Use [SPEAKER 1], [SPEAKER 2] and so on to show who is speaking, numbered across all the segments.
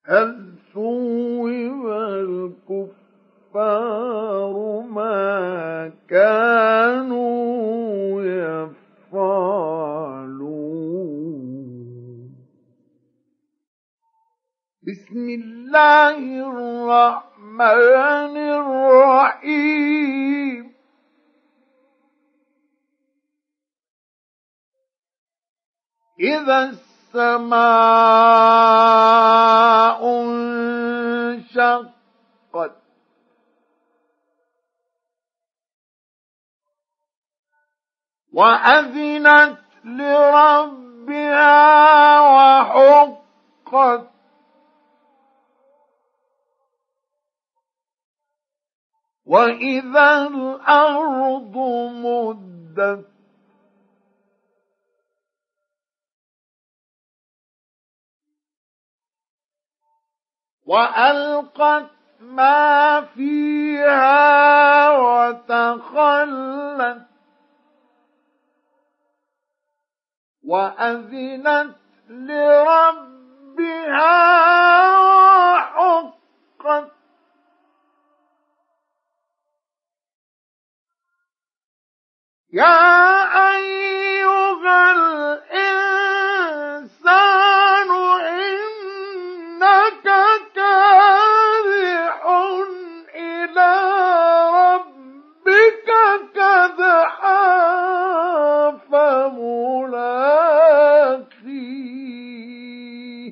[SPEAKER 1] هل ثوب الكفار ما كانوا يفعلون. بسم الله الرحمن الرحيم. إذا السماء انشقت وأذنت لربها وحقت وإذا الأرض مدت وألقت ما فيها وتخلت وأذنت لربها وحقت. يا أيها الإنسان إنك كادح إلى ربك كدحا فملاقيه.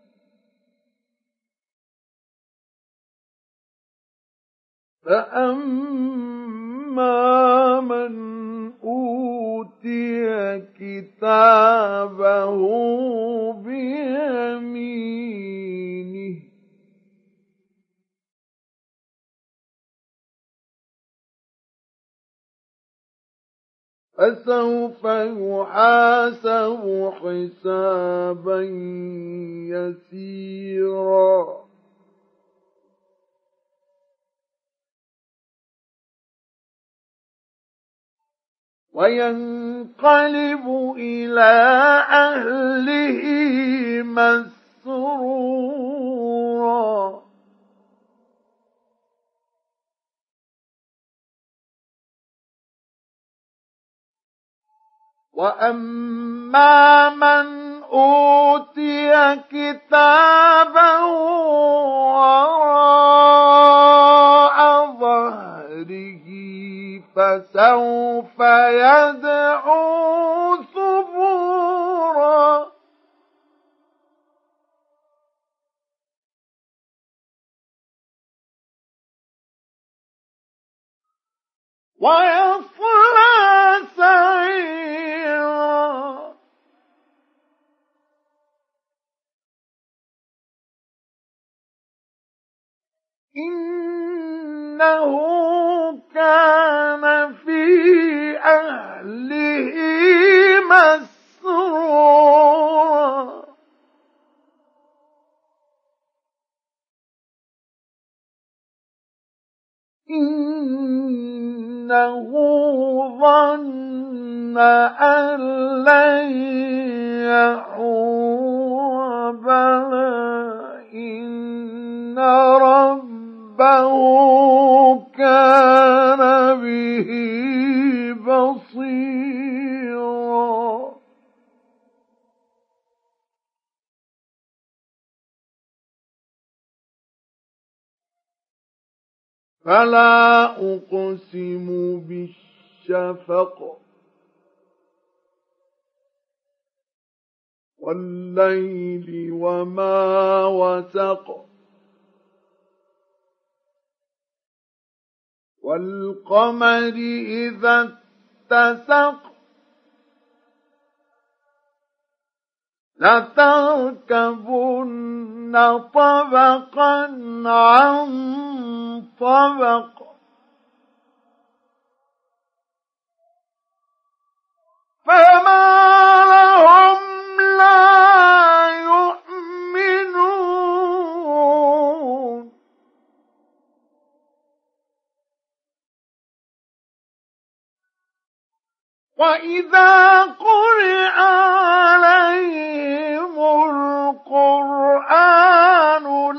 [SPEAKER 1] فأما من أوتي كتابه بيمينه فسوف يحاسب حسابا يسيرا وينقلب إلى أهله مسرورا. وأما من أوتي كتابه وراء ظهره فسوف يدعو ثبورا ويصلى سعيرا. إنه كان في أهله مسرورا. إنه ظن أن لن يحور بلى إن ربه كان به بصيرا. فلا أقسم بالشفق والليل وما وسق والقمر إذا اتسق لتركبن طبقا عن طبق فما لهم لا يؤمنون. وإذا قرئ عليهم القرآن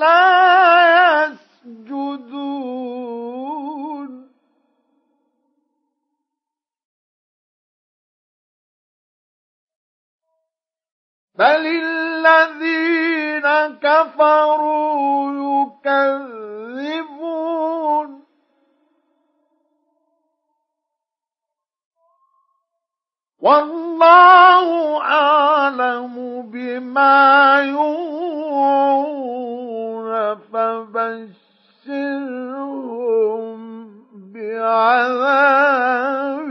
[SPEAKER 1] كفروا يكذبون والله أعلم بما يوعون فبشرهم بعذاب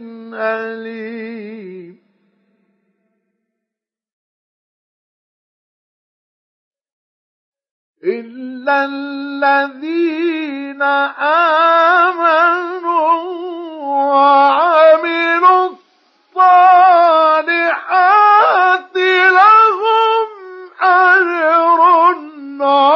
[SPEAKER 1] أليم إلا الذين آمنوا وعملوا الصالحات لهم أجر